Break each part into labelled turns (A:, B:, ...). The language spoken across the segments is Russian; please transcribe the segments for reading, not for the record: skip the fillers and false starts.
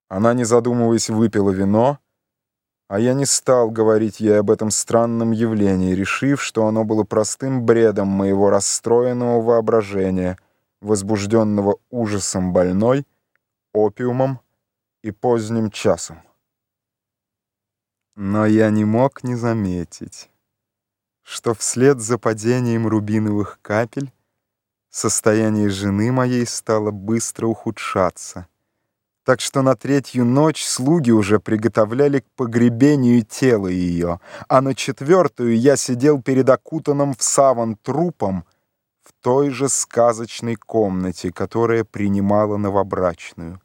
A: Она, не задумываясь, выпила вино, а я не стал говорить ей об этом странном явлении, решив, что оно было простым бредом моего расстроенного воображения, возбужденного ужасом больной, опиумом и поздним часом. Но я не мог не заметить, что вслед за падением рубиновых капель состояние жены моей стало быстро ухудшаться, так что на третью ночь слуги уже приготовляли к погребению тела ее, а на четвертую я сидел перед окутанным в саван трупом в той же сказочной комнате, которая принимала новобрачную.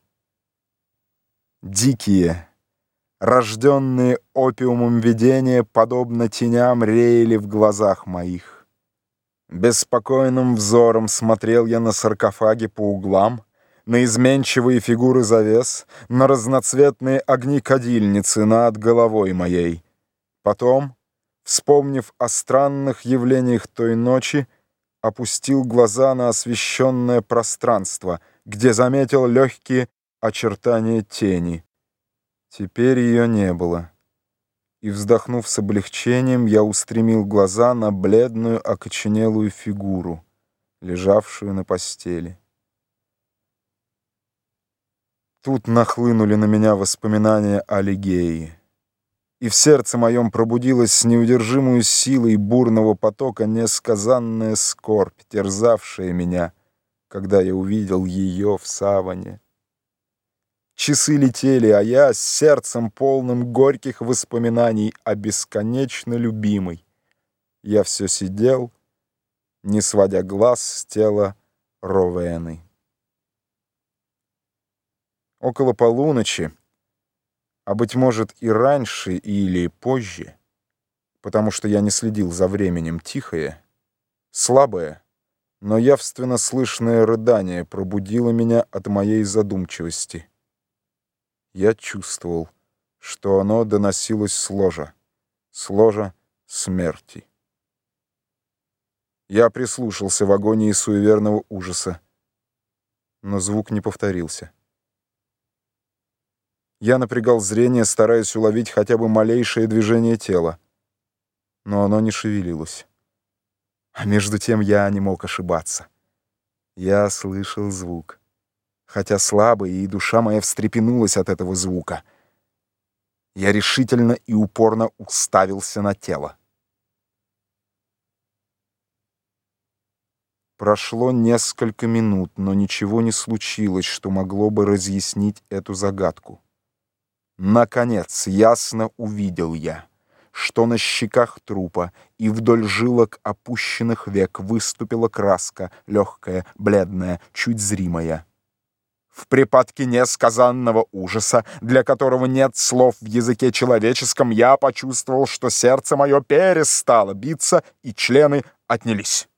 A: Дикие, рожденные опиумом видения, подобно теням, реяли в глазах моих. Беспокойным взором смотрел я на саркофаги по углам, на изменчивые фигуры завес, на разноцветные огни кадильницы над головой моей. Потом, вспомнив о странных явлениях той ночи, опустил глаза на освещенное пространство, где заметил легкие очертания тени. Теперь ее не было. И, вздохнув с облегчением, я устремил глаза на бледную, окоченелую фигуру, лежавшую на постели. Тут нахлынули на меня воспоминания о Лигее, и в сердце моем пробудилась с неудержимой силой бурного потока несказанная скорбь, терзавшая меня, когда я увидел ее в саване. Часы летели, а я с сердцем полным горьких воспоминаний о бесконечно любимой. Я все сидел, не сводя глаз с тела Ровены. Около полуночи, а, быть может, и раньше или позже, потому что я не следил за временем, тихое, слабое, но явственно слышное рыдание пробудило меня от моей задумчивости. Я чувствовал, что оно доносилось с ложа смерти. Я прислушался в агонии суеверного ужаса, но звук не повторился. Я напрягал зрение, стараясь уловить хотя бы малейшее движение тела, но оно не шевелилось. А между тем я не мог ошибаться. Я слышал звук, хотя слабый, и душа моя встрепенулась от этого звука. Я решительно и упорно уставился на тело. Прошло несколько минут, но ничего не случилось, что могло бы разъяснить эту загадку. Наконец, ясно увидел я, что на щеках трупа и вдоль жилок опущенных век выступила краска, легкая, бледная, чуть зримая. В припадке несказанного ужаса, для которого нет слов в языке человеческом, я почувствовал, что сердце мое перестало биться, и члены отнялись.